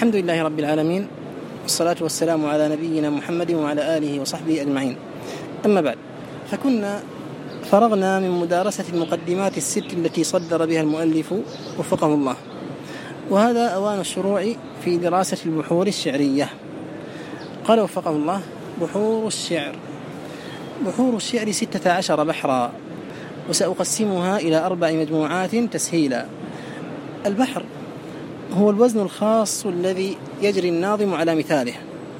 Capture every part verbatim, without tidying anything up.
الحمد لله رب العالمين، والصلاة والسلام على نبينا محمد وعلى آله وصحبه أجمعين. أما بعد، فكنا فرغنا من مدارسة المقدمات الست التي صدر بها المؤلف وفقه الله، وهذا أوان الشروع في دراسة البحور الشعرية. قال وفقه الله: بحور الشعر. بحور الشعر ستة عشر بحرا، وسأقسمها إلى أربع مجموعات تسهيلا. البحر هو الوزن الخاص الذي يجري الناظم على مثاله،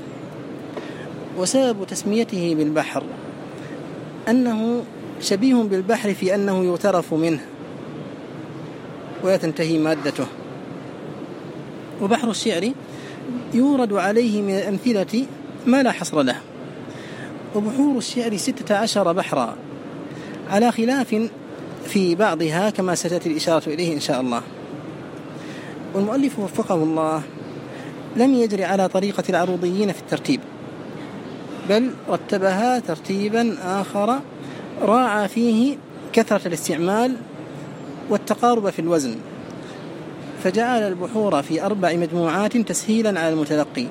وسبب تسميته بالبحر أنه شبيه بالبحر في أنه يغترف منه ولا تنتهي مادته. وبحر الشعر يورد عليه من الأمثلة ما لا حصر له. وبحور الشعر ستة عشر بحرا على خلاف في بعضها كما ستأتي الإشارة إليه إن شاء الله. والمؤلف وفقه الله لم يجري على طريقة العروضيين في الترتيب، بل رتبها ترتيبا آخر راعى فيه كثرة الاستعمال والتقارب في الوزن، فجعل البحور في أربع مجموعات تسهيلا على المتلقي.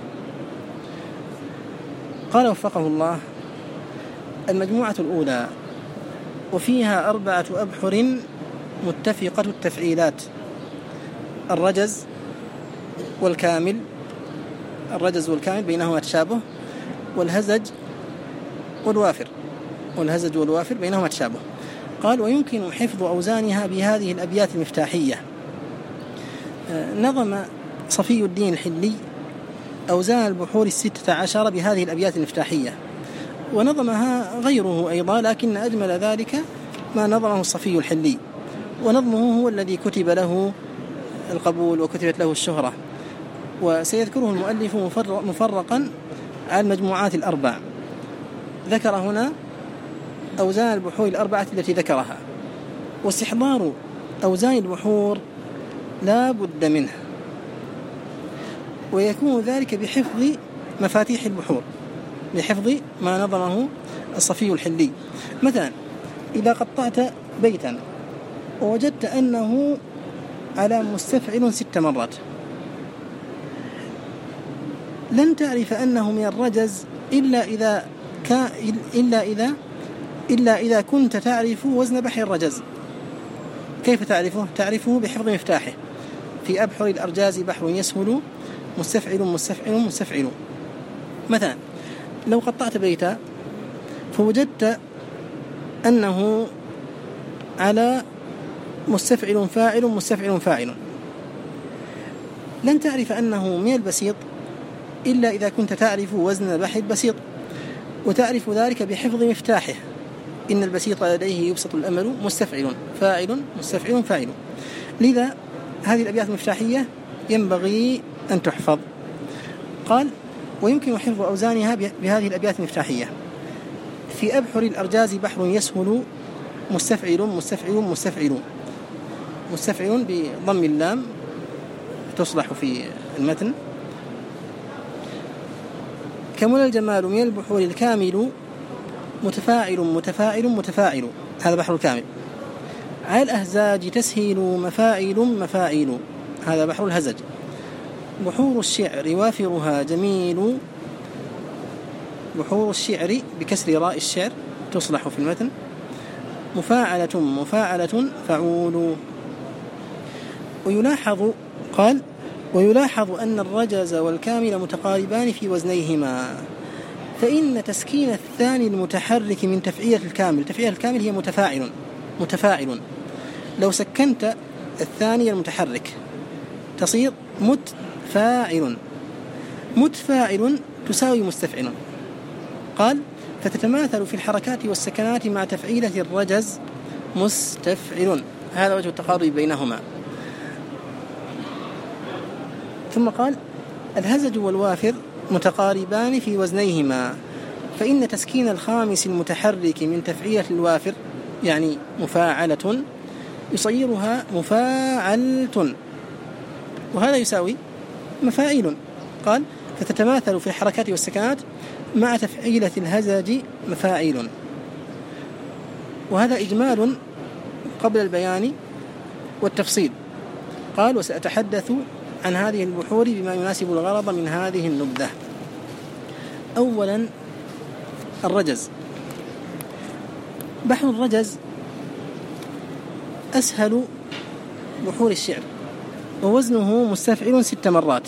قال وفقه الله: المجموعة الأولى وفيها أربعة أبحر متفقة التفعيلات: الرجز والكامل، الرجز والكامل بينهما تشابه، والهزج والوافر، والهزج والوافر بينهما تشابه. قال: ويمكن حفظ أوزانها بهذه الأبيات المفتاحية. نظم صفي الدين الحلي أوزان البحور الستة عشر بهذه الأبيات المفتاحية، ونظمها غيره أيضا، لكن أجمل ذلك ما نظمه الصفي الحلي، ونظمه هو الذي كتب له القبول وكتبت له الشهرة. وسيذكره المؤلف مفرقا على المجموعات الأربع. ذكر هنا أوزان البحور الأربعة التي ذكرها، واستحضار أوزان البحور لا بد منه، ويكون ذلك بحفظ مفاتيح البحور، بحفظ ما نظمه الصفي الحلي. مثلا إذا قطعت بيتا ووجدت أنه على مستفعل ست مرات، لن تعرف أنه من الرجز إلا إذا كان إلا إذا إلا إذا كنت تعرف وزن بحر الرجز. كيف تعرفه؟ تعرفه بحفظ مفتاحه: في أبحر الأرجاز بحر يسهل مستفعل مستفعل مستفعل. مثلا لو قطعت بيتا فوجدت أنه على مستفعل فاعل مستفعل فاعل، لن تعرف أنه من البسيط إلا إذا كنت تعرف وزن بحر البسيط، وتعرف ذلك بحفظ مفتاحه: إن البسيط لديه يبسط الأمل مستفعل فاعل مستفعل فاعل. لذا هذه الأبيات المفتاحية ينبغي أن تحفظ. قال: ويمكن حفظ أوزانها بهذه الأبيات المفتاحية: في أبحر الأرجاز بحر يسهل مستفعل مستفعل مستفعل. مستفعل بضم اللام تصلح في المتن. كمل الجمال من البحور الكامل متفاعل متفاعل متفاعل، هذا بحر الكامل. على الأهزاج تسهيل مفاعل مفاعل، هذا بحر الهزج. بحور الشعر وافرها جميل، بحور الشعر بكسر راء الشعر تصلح في المتن. مفاعلة مفاعلة فعول. ويلاحظ قال: ويلاحظ أن الرجز والكامل متقاربان في وزنيهما، فإن تسكين الثاني المتحرك من تفعيلة الكامل، تفعيلة الكامل هي متفاعل متفاعل، لو سكنت الثاني المتحرك تصير متفاعل، متفاعل تساوي مستفعل. قال: فتتماثل في الحركات والسكنات مع تفعيلة الرجز مستفعل، هذا وجه التقارب بينهما. ثم قال: الهزج والوافر متقاربان في وزنيهما، فإن تسكين الخامس المتحرك من تفعيلة الوافر يعني مفاعلة يصيرها مفاعلة، وهذا يساوي مفاعل. قال: فتتماثل في الحركات والسكنات مع تفعيلة الهزج مفاعل. وهذا إجمال قبل البيان والتفصيل. قال: وسأتحدث عن هذه البحور بما يناسب الغرض من هذه النبذة. أولا الرجز. بحر الرجز أسهل بحور الشعر، ووزنه مستفعل ست مرات.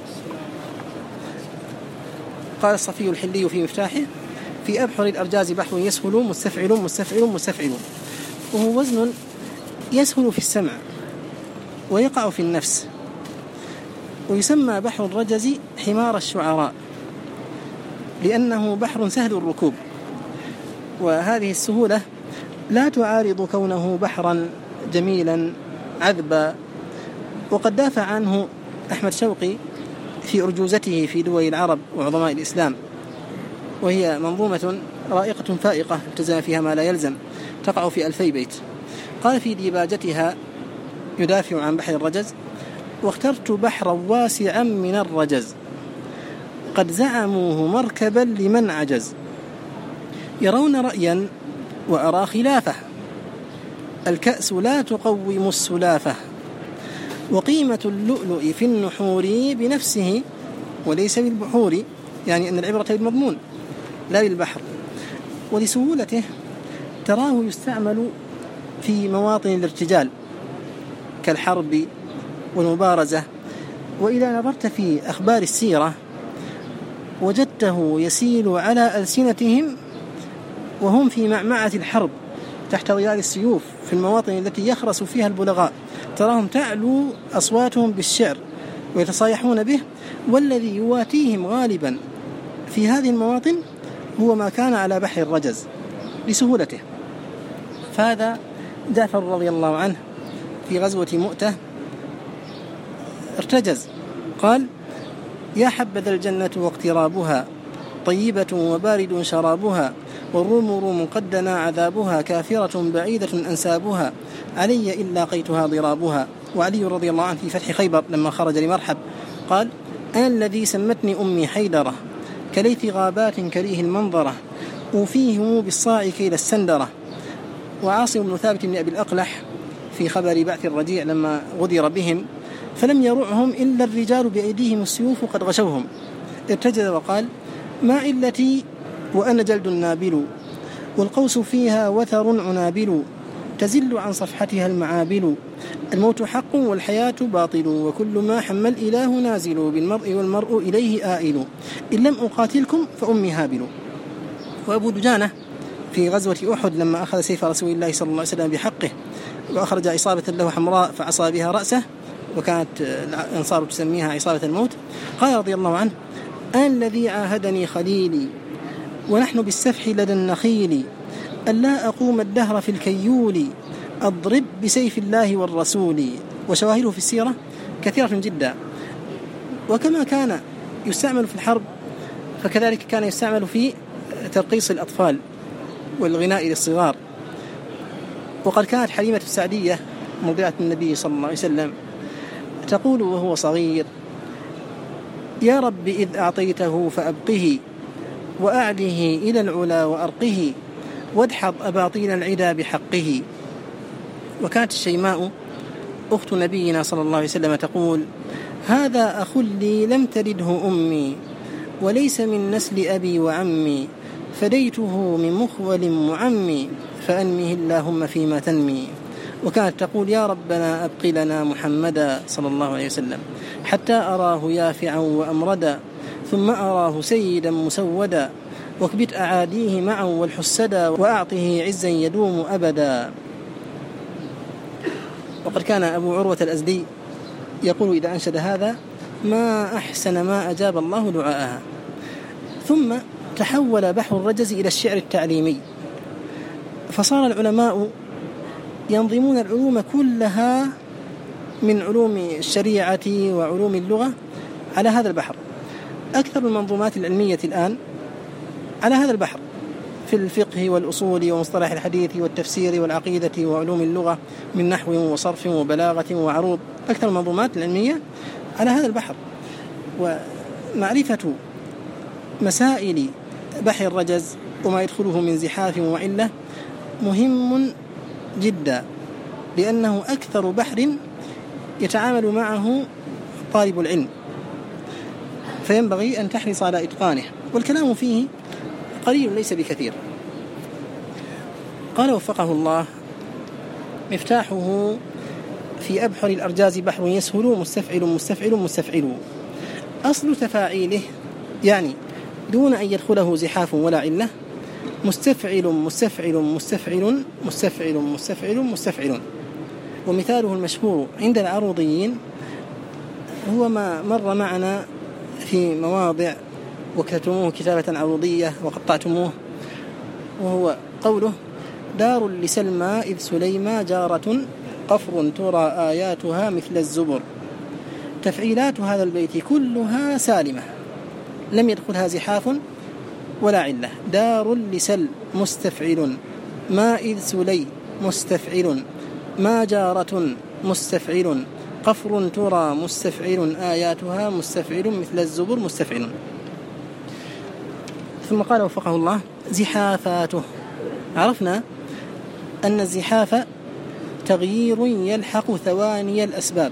قال الصفي الحلي في مفتاحه: في أبحر الأرجاز بحر يسهل مستفعل مستفعل مستفعل، وهو وزن يسهل في السمع ويقع في النفس. ويسمى بحر الرجز حمار الشعراء لأنه بحر سهل الركوب، وهذه السهولة لا تعارض كونه بحرا جميلا عذبا. وقد دافع عنه أحمد شوقي في أرجوزته في دول العرب وعظماء الإسلام، وهي منظومة رائقة فائقة التزم فيها ما لا يلزم، تقع في ألفي بيت. قال في ديباجتها يدافع عن بحر الرجز: واخترت بحرا واسعا من الرجز، قد زعموه مركبا لمن عجز، يرون رأيا وأرى خلافه، الكأس لا تقوم السلافة، وقيمة اللؤلؤ في النحور بنفسه وليس بالبحور، يعني أن العبرة بالمضمون لا بالبحر. ولسهولته تراه يستعمل في مواطن الارتجال كالحرب والمبارزة. وإذا نظرت في أخبار السيرة وجدته يسيل على ألسنتهم وهم في معمعة الحرب تحت ظلال السيوف في المواطن التي يخرس فيها البلغاء، تراهم تعلو أصواتهم بالشعر ويتصايحون به، والذي يواتيهم غالبا في هذه المواطن هو ما كان على بحر الرجز لسهولته. فهذا جعفر رضي الله عنه في غزوة مؤتة ارتجز، قال: يا حبذا الجنة واقترابها، طيبة وبارد شرابها، والروم روم قد دنا عذابها، كافرة بعيدة أنسابها، علي إن لاقيتها ضرابها. وعلي رضي الله عنه في فتح خيبر لما خرج لمرحب قال: أنا الذي سمتني أمي حيدرة، كليث غابات كريه المنظرة، أوفيهم بالصاع كيل السندرة. وعاصم بن ثابت بن أبي الأقلح في خبر بعث الرجيع لما غدر بهم: فلم يرعهم إلا الرجال بأيديهم السيوف قد غشوهم، ارتجز وقال: ما علتي وأنا جلد نابل، والقوس فيها وثر عنابل، تزل عن صفحتها المعابل، الموت حق والحياة باطل، وكل ما حمل الإله نازل، بالمرء والمرء إليه آئل، إن لم أقاتلكم فأمي هابل. وأبو دجانة في غزوة أحد لما أخذ سيف رسول الله صلى الله عليه وسلم بحقه وأخرج عصابة له حمراء فعصى بها رأسه، وكانت الأنصار تسميها عصابة الموت، قال رضي الله عنه: أنا الذي عاهدني خليلي ونحن بالسفح لدى النخيل، ألا أقوم الدهر في الكيول، أضرب بسيف الله والرسول. وشواهده في السيرة كثيرة جدا. وكما كان يستعمل في الحرب فكذلك كان يستعمل في ترقيص الأطفال والغناء للصغار. وقد كانت حليمة السعدية مرضعة النبي صلى الله عليه وسلم تقول وهو صغير: يا رب إذ أعطيته فأبقه، وأعله إلى العلا وأرقه، وادحض أباطيل العدا بحقه. وكانت الشيماء أخت نبينا صلى الله عليه وسلم تقول: هذا أخ لي لم تلده أمي، وليس من نسل أبي وعمي، فديته من مخول معمي، فأنمه اللهم فيما تنمي. وكانت تقول: يا ربنا أبق لنا محمدا صلى الله عليه وسلم حتى أراه يافعا وأمردا، ثم أراه سيدا مسودا، واكبت أعاديه معا والحسدا، وأعطه عزا يدوم أبدا. وقد كان أبو عروة الأزدي يقول إذا أنشد هذا: ما أحسن ما أجاب الله دعاءها. ثم تحول بحر الرجز إلى الشعر التعليمي، فصار العلماء ينظمون العلوم كلها من علوم الشريعة وعلوم اللغة على هذا البحر. أكثر المنظومات العلمية الآن على هذا البحر في الفقه والأصول ومصطلح الحديث والتفسير والعقيدة وعلوم اللغة من نحو وصرف وبلاغة وعروض. أكثر المنظومات العلمية على هذا البحر. ومعرفة مسائل بحر الرجز وما يدخله من زحاف وعلة مهم جدا، لأنه أكثر بحر يتعامل معه طالب العلم، فينبغي أن تحرص على إتقانه، والكلام فيه قليل ليس بكثير. قال وفقه الله: مفتاحه في أبحر الأرجاز بحر يسهل مستفعل مستفعل مستفعل. أصل تفاعيله يعني دون أن يدخله زحاف ولا علة مستفعل مستفعل مستفعل مستفعل مستفعل مستفعل. ومثاله المشهور عند العروضيين هو ما مر معنا في مواضع وكتبتموه كتابة عروضية وقطعتموه، وهو قوله: دار لسلمى إذ سليمى جارة قفر ترى آياتها مثل الزبر. تفعيلات هذا البيت كلها سالمة لم يدخلها زحاف ولا علة. دار لسل مستفعل، ما إذ سلي مستفعل، ما جارة مستفعل، قفر ترى مستفعل، آياتها مستفعل مثل الزبر مستفعل. ثم قال وفقه الله: زحافاته. عرفنا أن الزحاف تغيير يلحق ثواني الأسباب،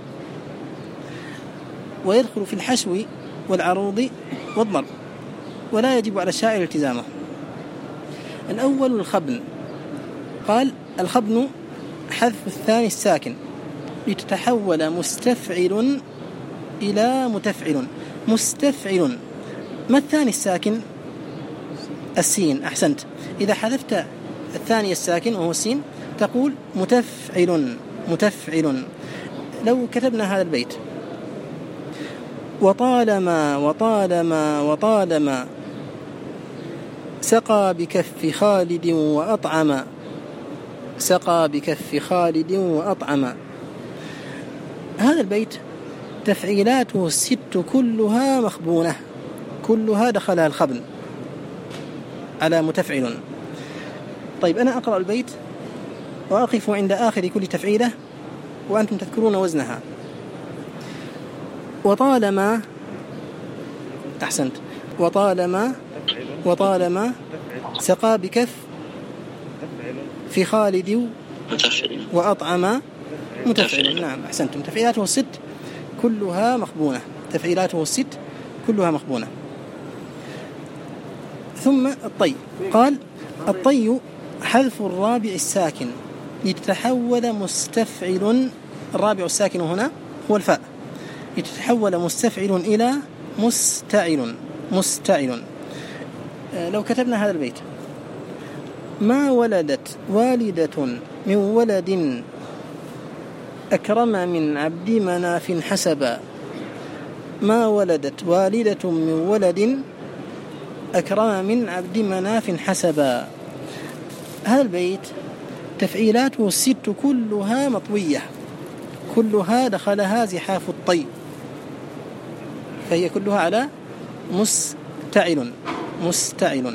ويدخل في الحشو والعروض والضرب، ولا يجب على الشاعر التزامه. الأول الخبن. قال: الخبن حذف الثاني الساكن لتتحول مستفعل إلى متفعل. مستفعل، ما الثاني الساكن؟ السين. أحسنت. إذا حذفت الثاني الساكن وهو السين تقول متفعل متفعل. لو كتبنا هذا البيت: وطالما وطالما وطالما سقى بكف خالد وأطعم، سقى بكف خالد وأطعم. هذا البيت تفعيلاته الست كلها مخبونة، كلها دخلها الخبن على متفعل. طيب أنا أقرأ البيت وأقف عند آخر كل تفعيلة وأنتم تذكرون وزنها. وطالما، أحسنت، وطالما وطالما سقى بكف في خالد وأطعم متفعل. نعم أحسنتم. تفعيلاته الست كلها مخبونة، تفعيلاته الست كلها مخبونة. ثم الطي. قال: الطي حذف الرابع الساكن لتتحول مستفعل. الرابع الساكن هنا هو الفاء، لتتحول مستفعل إلى مستعل مستعل. لو كتبنا هذا البيت: ما ولدت والدة من ولد أكرم من عبد مناف حسبا. ما ولدت والدة من ولد أكرم من عبد مناف حسبا. هذا البيت تفعيلاته الست كلها مطوية، كلها دخلها زحاف الطي، فهي كلها على مستعل مستعل.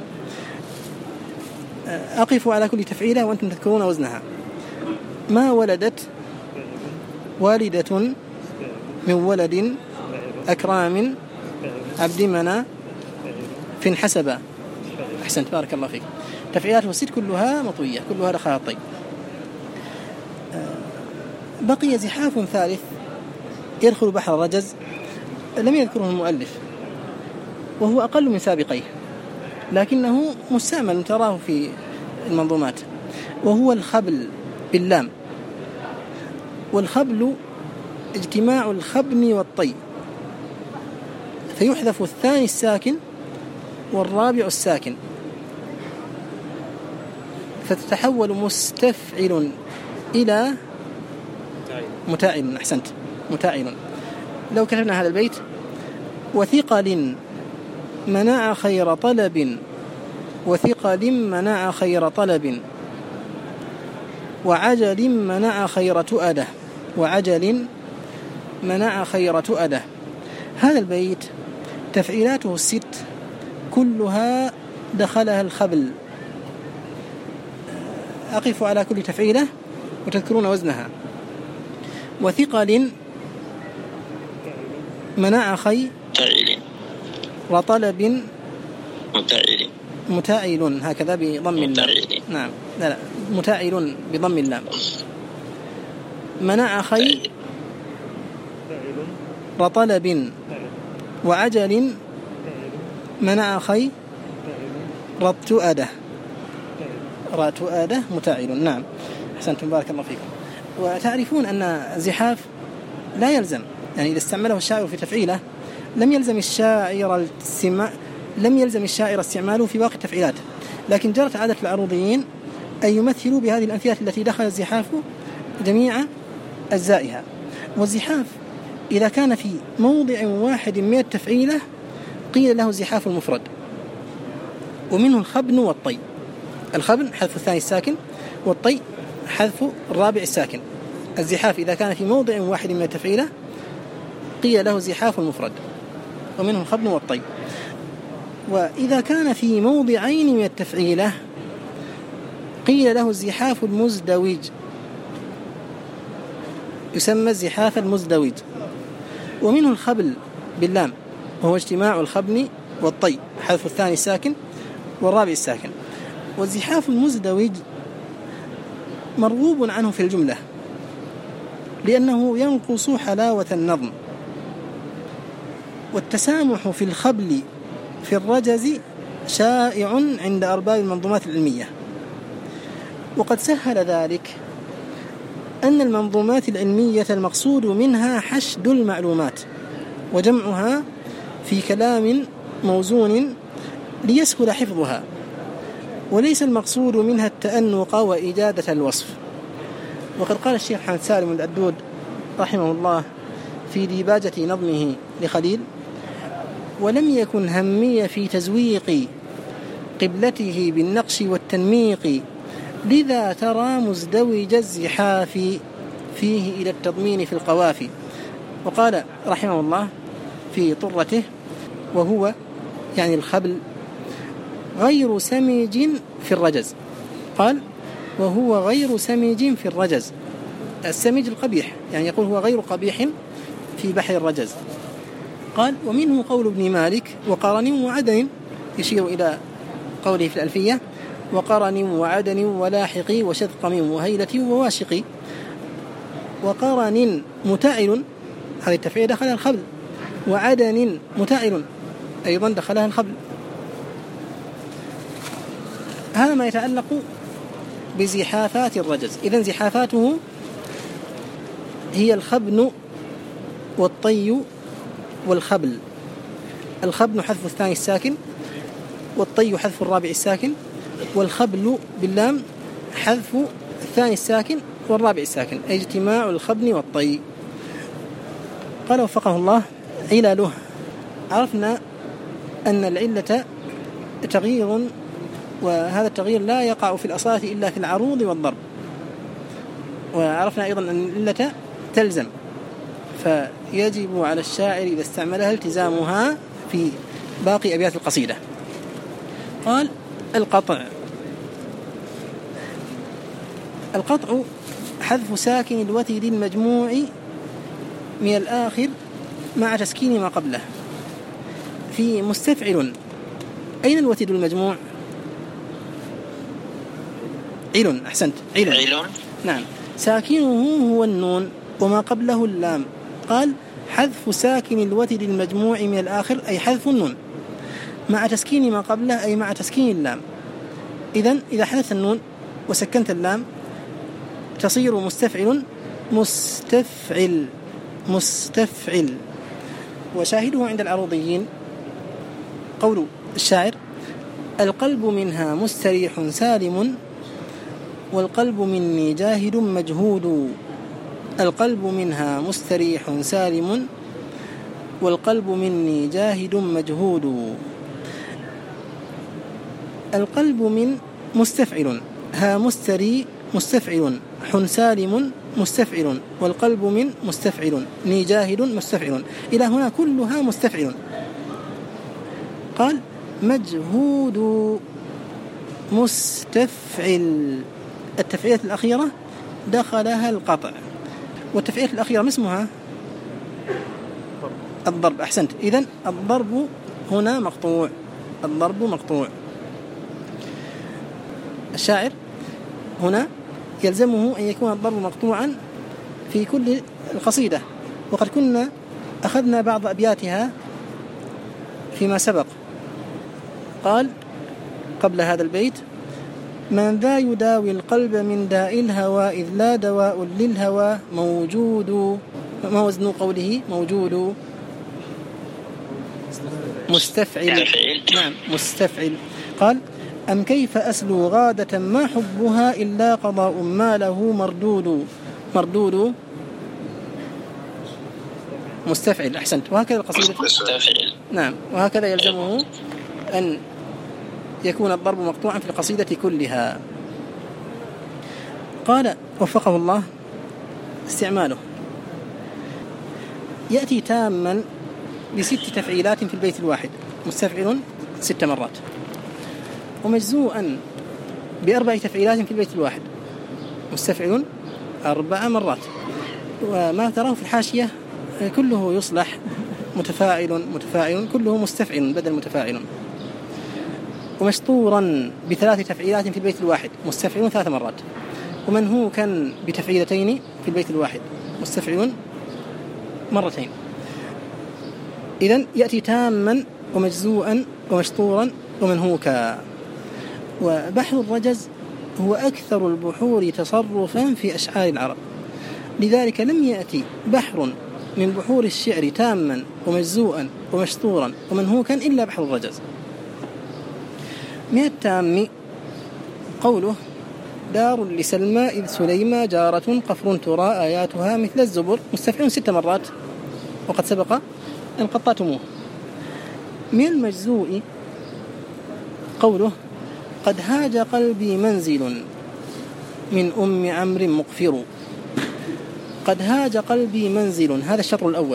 أقف على كل تفعيلة وأنتم تذكرون وزنها. ما ولدت والدة من ولد أكرام عبد مناف حسبا. أحسنت، بارك الله فيك. تفعيلاته الست كلها مطوية، كلها دخلها الطي. بقي زحاف ثالث يدخل بحر الرجز لم يذكره المؤلف، وهو أقل من سابقيه لكنه مستعمل تراه في المنظومات، وهو الخبل باللام. والخبل اجتماع الخبن والطي، فيحذف الثاني الساكن والرابع الساكن فتتحول مستفعل إلى متاعل. أحسنت، متاعل. لو كتبنا هذا البيت: وثقل منع خير طلب، وثقل منع خير طلب، وعجل منع خير تؤده، وعجل منع خير تؤده. هذا البيت تفعيلاته الست كلها دخلها الخبل. أقف على كل تفعيلة وتذكرون وزنها. وثقل منع خير وطلب متاعل متاعل، هكذا بضم اللام. نعم، لا لا متاعل بضم اللام. منع خير رطلب وعجل منع خي رتؤدة رتؤدة متعل. نعم أحسنتم بارك الله فيكم. وتعرفون أن الزحاف لا يلزم، يعني إذا استعمله الشاعر في تفعيله لم يلزم الشاعر السماع لم يلزم الشاعر استعماله في باقي التفعيلات، لكن جرت عادة العروضيين أن يمثلوا بهذه الأمثلة التي دخل الزحاف جميع أجزائها. والزحاف إذا كان في موضع واحد من التفعيلة قيل له الزحاف المفرد، ومنه الخبن والطي. الخبن حذف الثاني الساكن، والطي حذف الرابع الساكن. الزحاف إذا كان في موضع واحد من التفعيلة قيل له الزحاف المفرد، ومنه الخبن والطي. وإذا كان في موضعين من التفعيلة قيل له الزحاف المزدوج، يسمى الزحاف المزدوج. ومنه الخبل باللام، وهو اجتماع الخبن والطي حذف الثاني الساكن والرابع الساكن. والزحاف المزدوج مرغوب عنه في الجملة لأنه ينقص حلاوة النظم. والتسامح في الخبل في الرجز شائع عند أرباب المنظومات العلمية، وقد سهل ذلك أن المنظومات العلمية المقصود منها حشد المعلومات وجمعها في كلام موزون ليسهل حفظها، وليس المقصود منها التأنق وإجادة الوصف. وقد قال الشيخ محمد سالم العدود رحمه الله في ديباجة نظمه لخليل: ولم يكن همي في تزويق قبلته بالنقش والتنميق، لذا ترى مزدوج الزحاف فيه إلى التضمين في القوافي. وقال رحمه الله في طرته: وهو يعني الخبل غير سميج في الرجز. قال: وهو غير سميج في الرجز، السميج القبيح، يعني يقول هو غير قبيح في بحر الرجز. قال: ومنه قول ابن مالك: وقرن وعدن، يشير إلى قوله في الألفية: وقرن وعدن ولاحق وشذقم وهيلة وواشق. وقرن متعل، هذه التفعيل دخلها الخبل، وعدن متعل أيضا دخلها الخبل. هذا ما يتعلق بزحافات الرجز. إذن زحافاته هي الخبن والطي والخبل. الخبن حذف الثاني الساكن، والطي حذف الرابع الساكن، والخبل باللام حذف الثاني الساكن والرابع الساكن، أي اجتماع الخبن والطي. قال وفقه الله: علله. عرفنا أن العلة تغيير، وهذا التغيير لا يقع في الأصالة إلا في العروض والضرب. وعرفنا أيضا أن العلة تلزم، فيجب على الشاعر إذا استعملها التزامها في باقي أبيات القصيدة. قال: القطع. القطع حذف ساكن الوتر المجموع من الآخر مع تسكين ما قبله. في مستفعل أين الوتر المجموع؟ عل. أحسنت، عل. نعم، ساكنه هو النون وما قبله اللام. قال: حذف ساكن الوتر المجموع من الآخر، أي حذف النون مع تسكين ما قبله، أي مع تسكين اللام. إذن إذا حذفت النون وسكنت اللام تصير مستفعل مستفعل مستفعل. وشاهده عند العروضيين قول الشاعر: القلب منها مستريح سالم، والقلب مني جاهد مجهود. القلب منها مستريح سالم، والقلب مني جاهد مجهود. القلب من مستفعل، ها مستري مستفعل، حن سالم مستفعل، والقلب من مستفعل، ني جاهد مستفعل. إلى هنا كلها مستفعل. قال: مجهود مستفعل. التفعيلة الأخيرة دخلها القطع، والتفعيلة الأخيرة ما اسمها؟ الضرب. أحسنت. إذن الضرب هنا مقطوع، الضرب مقطوع. الشاعر هنا يلزمه أن يكون الضرب مقطوعا في كل القصيدة. وقد كنا أخذنا بعض أبياتها فيما سبق. قال قبل هذا البيت: من ذا يداوي القلب من داء الهوى إذ لا دواء للهوى موجود. ما وزن قوله موجود؟ مستفعل. نعم مستفعل. قال: أم كيف أسلو غادة ما حبها إلا قضاء ما له مردود. مردود مستفعل. أحسنت. وهكذا القصيدة مستفعل. نعم وهكذا يلزمه أن يكون الضرب مقطوعا في القصيدة كلها. قال وفقه الله: استعماله يأتي تاما بست تفعيلات في البيت الواحد، مستفعل ست مرات، ومجزوءا بأربع تفعيلات في البيت الواحد، مستفعل أربع مرات. وما تراه في الحاشية كله يصلح متفاعل متفاعل، كله مستفعل بدل متفاعل. ومشطورا بثلاث تفعيلات في البيت الواحد، مستفعل ثلاث مرات. ومنهوكا بتفعيلتين في البيت الواحد، مستفعل مرتين. إذن يأتي تاما ومجزوءا ومشطورا ومنهوكا. وبحر الرجز هو أكثر البحور تصرفا في أشعار العرب، لذلك لم يأتي بحر من بحور الشعر تاما ومجزوءا ومشطورا ومنهوكا إلا بحر الرجز. من التام قوله: دار لسلمى إذ سليمى جارة قفر ترى آياتها مثل الزبر، مستفعل ست مرات وقد سبق أن قطعتموه. من المجزوء قوله: قد هاج قلبي منزل من أم عمرو مقفر. قد هاج قلبي منزل، هذا الشطر الأول،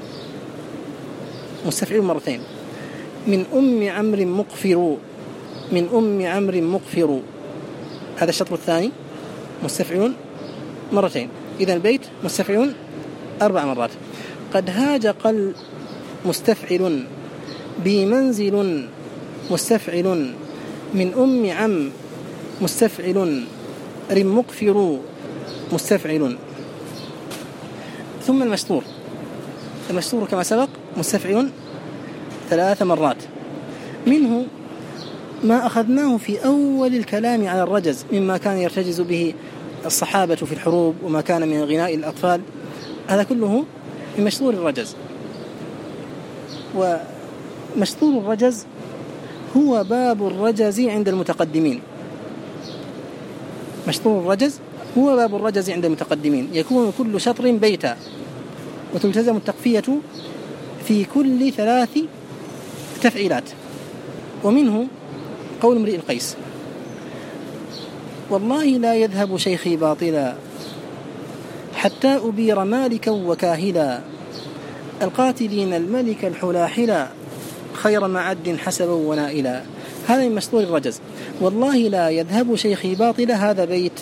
مستفعل مرتين. من أم عمرو مقفر، من أم عمرو مقفر، هذا الشطر الثاني، مستفعل مرتين. إذن البيت مستفعل أربع مرات. قد هاج قل مستفعل، بمنزل مستفعل، من أم عم مستفعل، رم مقفر مستفعل. ثم المشطور. المشطور كما سبق مستفعل ثلاث مرات. منه ما أخذناه في أول الكلام على الرجز مما كان يرتجز به الصحابة في الحروب وما كان من غناء الأطفال، هذا كله من مشطور الرجز. ومشطور الرجز هو باب الرجز عند المتقدمين. مشطور الرجز هو باب الرجز عند المتقدمين، يكون كل شطر بيتا، وتلتزم التقفية في كل ثلاث تفعيلات. ومنه قول امرئ القيس: والله لا يذهب شيخي باطلا حتى أبير مالكا وكاهلا القاتلين الملك الحلاحلا خير معد حسبا ونائلا. هذا من مشطور الرجز. والله لا يذهب شيخي باطلا، هذا بيت.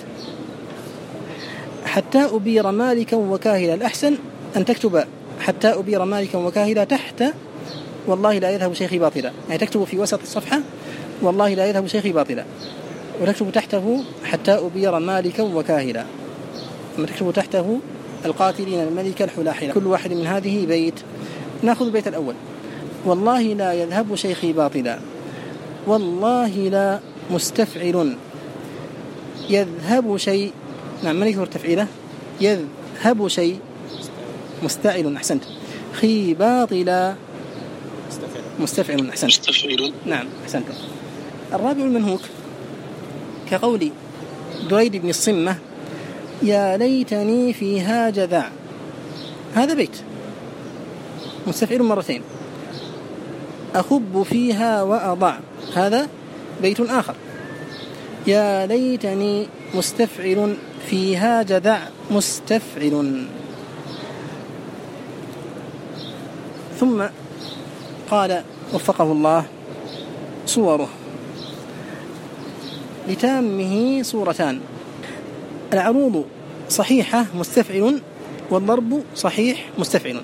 حتى أبير مالكا وكاهلا، الأحسن أن تكتب حتى أبير مالكا وكاهلا تحت والله لا يذهب شيخي باطلا، يعني تكتب في وسط الصفحة والله لا يذهب شيخي باطلا، وتكتب تحته حتى أبير مالكا وكاهلا، ثم تكتب تحته القاتلين الملك الحلاحلا. كل واحد من هذه بيت. نأخذ البيت الأول: والله لا يذهب شيخي باطلا. والله لا مستفعل، يذهب شيء، نعم من يكثر تفعيله؟ يذهب شيء مستعل. أحسنت. خي باطلا مستفعل. أحسنت. نعم أحسنت. الرابع المنهوك كقول دريد بن الصمة: يا ليتني فيها جذع، هذا بيت مستفعل مرتين. أخب فيها وأضع، هذا بيت آخر. يا ليتني مستفعل، فيها جذع مستفعل. ثم قال وفقه الله: صوره لتامه صورتان: العروض صحيحة مستفعل، والضرب صحيح مستفعل.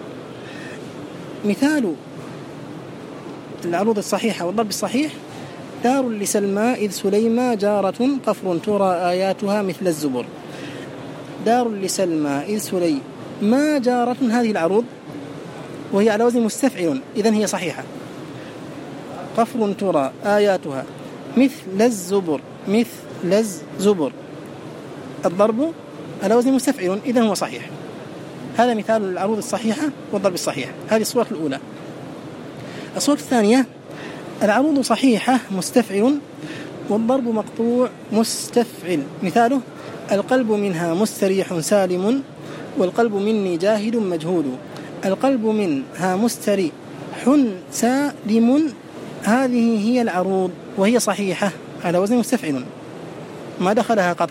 مثال العروض الصحيحة والضرب الصحيح: دار لسلمى إذ سليمى جارة قفر ترى آياتها مثل الزبر. دار لسلمى إذ سليمى جارة، هذه العروض وهي على وزن مستفعل، إذن هي صحيحة. قفر ترى آياتها مثل الزبر، مثل الزبر، الضرب على وزن مستفعل، إذن هو صحيح. هذا مثال العروض الصحيحة والضرب الصحيح. هذه الصورة الأولى. الصورة الثانية: العروض صحيحة مستفعل والضرب مقطوع مستفعل. مثاله: القلب منها مستريح سالم والقلب مني جاهد مجهول. القلب منها مستريح سالم، هذه هي العروض وهي صحيحة على وزن مستفعل ما دخلها قطع.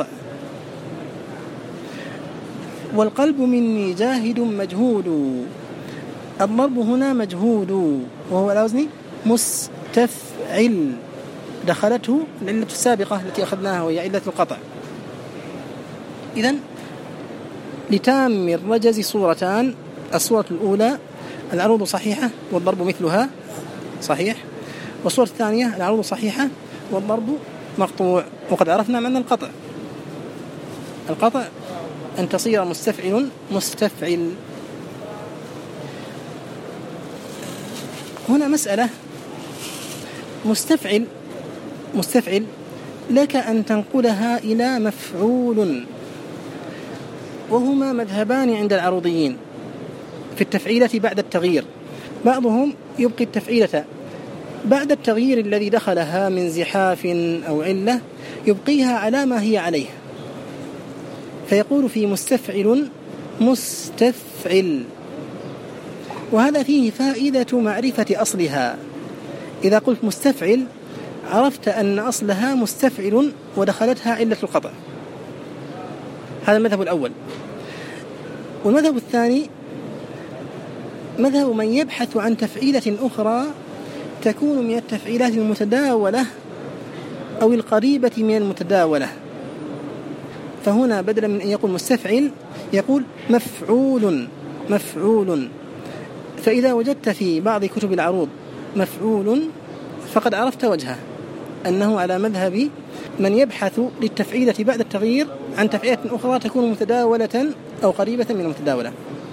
والقلب مني جاهد مجهول، الضرب هنا مجهول وهو على وزن مستفعل، دخلته العلة السابقة التي أخذناها وهي علة القطع. إذن لتام الرجز صورتان: الصورة الأولى العروض صحيحة والضرب مثلها صحيح، والصورة الثانية العروض صحيحة والضرب مقطوع. وقد عرفنا معنى القطع. القطع أن تصير مستفعل مستفعل. هنا مسألة: مستفعل مستفعل لك أن تنقلها إلى مفعول، وهما مذهبان عند العروضيين في التفعيلة بعد التغيير. بعضهم يبقي التفعيلة بعد التغيير الذي دخلها من زحاف أو علة، يبقيها على ما هي عليه، فيقول في مستفعل مستفعل. وهذا فيه فائدة معرفة أصلها. إذا قلت مستفعل عرفت أن أصلها مستفعل ودخلتها علة القطع. هذا المذهب الأول. والمذهب الثاني مذهب من يبحث عن تفعيلة أخرى تكون من التفعيلات المتداولة أو القريبة من المتداولة، فهنا بدلا من أن يقول مستفعل يقول مفعول مفعول. فإذا وجدت في بعض كتب العروض مفعول فقد عرفت وجهه، أنه على مذهب من يبحث للتفعيلة بعد التغيير عن تفعيلة أخرى تكون متداولة أو قريبة من المتداولة.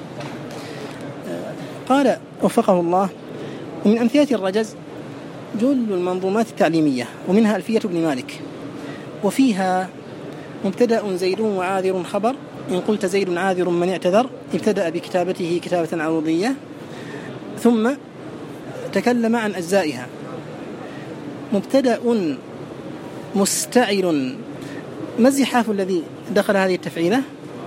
قال وفقه الله: ومن أمثلة الرجز جل المنظومات التعليمية، ومنها ألفية ابن مالك، وفيها مبتدأ زيد وعاذر خبر. إن قلت زيد عاذر من اعتذر ابتدأ بكتابته كتابة عروضية ثم تكلم عن أجزائها. مبتدأ مستعر، ما الزحاف الذي دخل هذه التفعيلة؟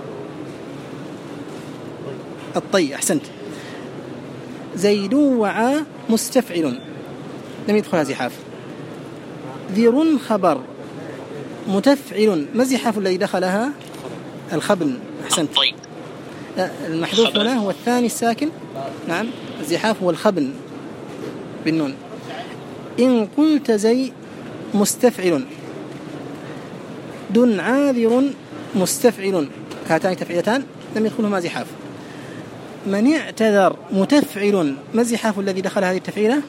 الطي، أحسنت. زيد وعا مستفعل لم يدخلها زحاف. ذر خبر متفعل، ما الزحاف الذي دخلها؟ الخبن، أحسنت. المحذوف هنا هو الثاني الساكن، نعم الزحاف هو الخبن بالنون. إن قلت زي مستفعل، دن عاذر مستفعل، هاتان تفعيلتان لم يدخلهما زحاف. من اعتذر متفعل، ما الزحاف الذي دخل هذه التفعيلة؟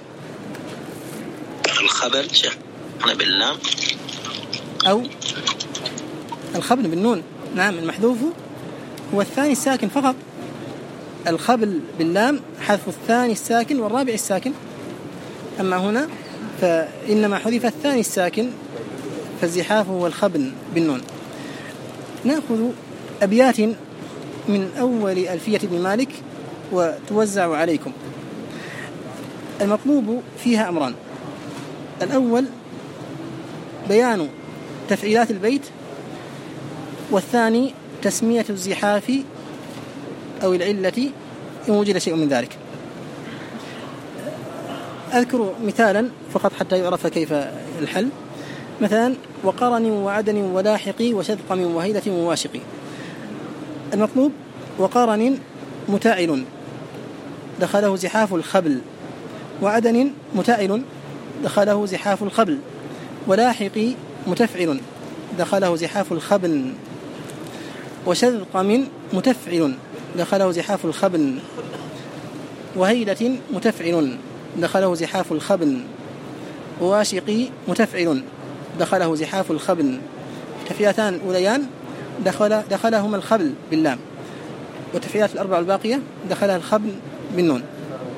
الخبر شيخنا باللام أو الخبن بالنون، نعم المحذوف هو الثاني الساكن فقط. الخبل باللام حذف الثاني الساكن والرابع الساكن، أما هنا فإنما حذف الثاني الساكن فالزحاف هو الخبن بالنون. نأخذ أبيات من أول ألفية ابن مالك وتوزع عليكم. المطلوب فيها أمران: الأول بيان تفعيلات البيت، والثاني تسمية الزحاف أو العلة إن وجد شيء من ذلك. أذكر مثالا فقط حتى يعرف كيف الحل. مثلا: وقرن وعدن ولاحق وشذقم وهيلة وواشق. المطلوب وقرن متاعل دخله زحاف الخبل، وعدن متاعل دخله زحاف الخبل، ولاحق متفعل دخله زحاف الخبن، وشذقم متفعل دخله زحاف الخبن، وهيلة متفعل دخله زحاف الخبن، وواشق متفعل دخله زحاف الخبن. تفعيلتان أوليان دخل دخلهما الخبل باللام، والتفعيلات الأربع الباقية دخلها الخبن بالنون.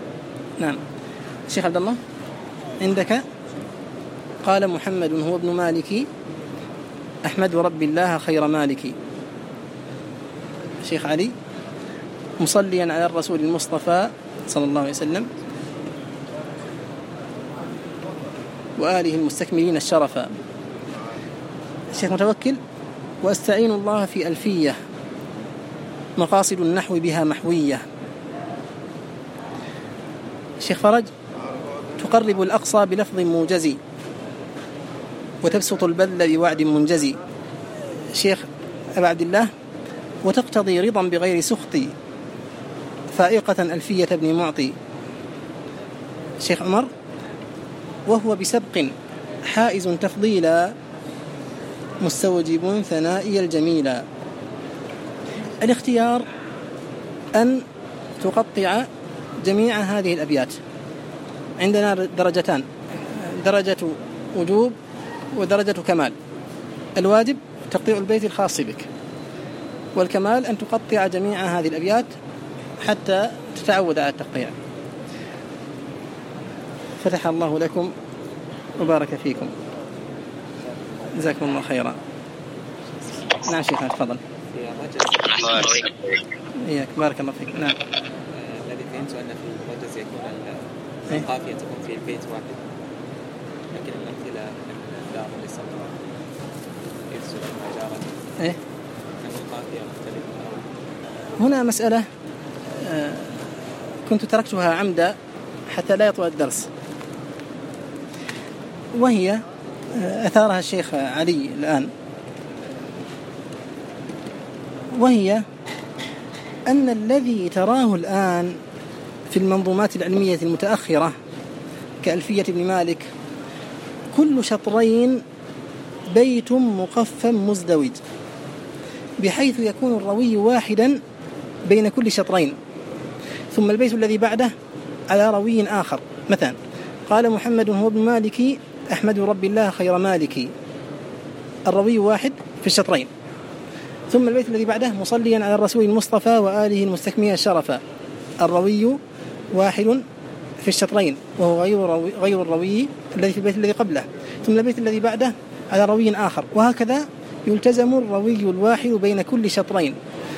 نعم. الشيخ عبد الله عندك قال محمد هو ابن مالك أحمد رب الله خير مالك. الشيخ علي مصليا على الرسول المصطفى صلى الله عليه وسلم وآله المستكملين الشرفا. الشيخ متوكل وأستعين الله في ألفية مقاصد النحو بها محوية. الشيخ فرج تقرب الأقصى بلفظ موجزي وتبسط البذل بوعد منجزي. الشيخ أبا عبد الله وتقتضي رضا بغير سخط فائقة ألفية ابن معطي. الشيخ عمر وهو بسبق حائز تفضيلا مستوجب ثنائي الجميلا. الاختيار أن تقطع جميع هذه الأبيات. عندنا درجتان، درجة وجوب ودرجة كمال. الواجب تقطيع البيت الخاص بك، والكمال أن تقطع جميع هذه الأبيات حتى تتعود على التقطيع. فتح الله لكم وبارك فيكم، جزاكم الله خيرا. نعم شيخنا تفضل. إياك بارك الله فيك. نعم. الذي فهمت أن في الرجز يكون القافية تكون في البيت واحد، لكن الأمثلة لا للصوت يفسد المجارة. إيه؟ أن القافية مختلفة. هنا مسألة آه كنت تركتها عمدا حتى لا يطول الدرس، وهي آه أثارها الشيخ علي الآن، وهي أن الذي تراه الآن في المنظومات العلمية المتأخرة كألفية ابن مالك كل شطرين بيت مقفم مزدوج، بحيث يكون الروي واحدا بين كل شطرين، ثم البيت الذي بعده على روي آخر. مثلا قال محمد هو ابن مالك أحمد رب الله خير مالك، الروي واحد في الشطرين، ثم البيت الذي بعده مصليا على الرسول المصطفى وآله المستكملين الشرفا، الروي واحد في الشطرين وهو غير الروي, غير الروي الذي في البيت الذي قبله، ثم البيت الذي بعده على روي آخر، وهكذا يلتزم الروي الواحد بين كل شطرين.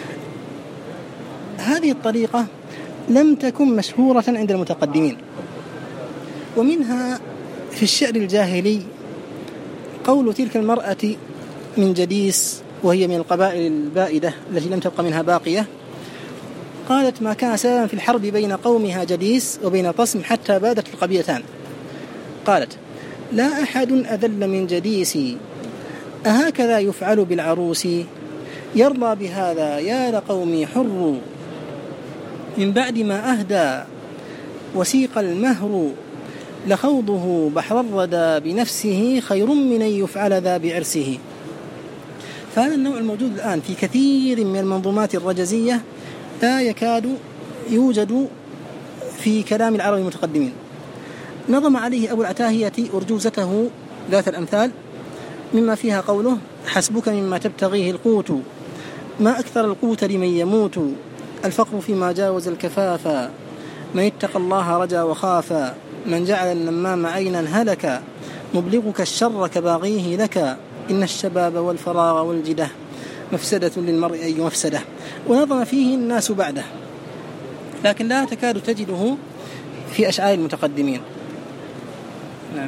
هذه الطريقة لم تكن مشهورة عند المتقدمين. ومنها في الشعر الجاهلي قول تلك المرأة من جديس، وهي من القبائل البائدة التي لم تبق منها باقية، قالت ما كان سببا في الحرب بين قومها جديس وبين طسم حتى بادت القبيلتان. قالت لا أحد أذل من جديسي، أهكذا يفعل بالعروس، يرضى بهذا يا لقومي حر، من بعد ما أهدى وسيق المهر، لخوضه بحر الردى بنفسه خير من أن يفعل ذا بعرسه. فهذا النوع الموجود الآن في كثير من المنظومات الرجزية لا يكاد يوجد في كلام العرب المتقدمين. نظم عليه أبو العتاهية أرجوزته ذات الأمثال، مما فيها قوله حسبك مما تبتغيه القوت، ما أكثر القوت لمن يموت، الفقر فيما جاوز الكفافا، من اتقى الله رجا وخافا، من جعل النمام عينا هلك، مبلغك الشر كباغيه لك، إن الشباب والفراغ والجده مفسدة للمرء أي مفسدة. ونظم فيه الناس بعده، لكن لا تكاد تجده في أشعار المتقدمين. نعم.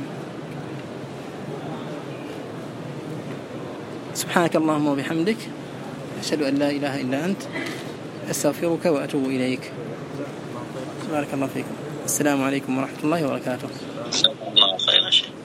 سبحانك اللهم وبحمدك، أشهد أن لا إله إلا أنت، أستغفرك وأتوب إليك. بارك الله فيكم. السلام عليكم ورحمة الله وبركاته. الله خير.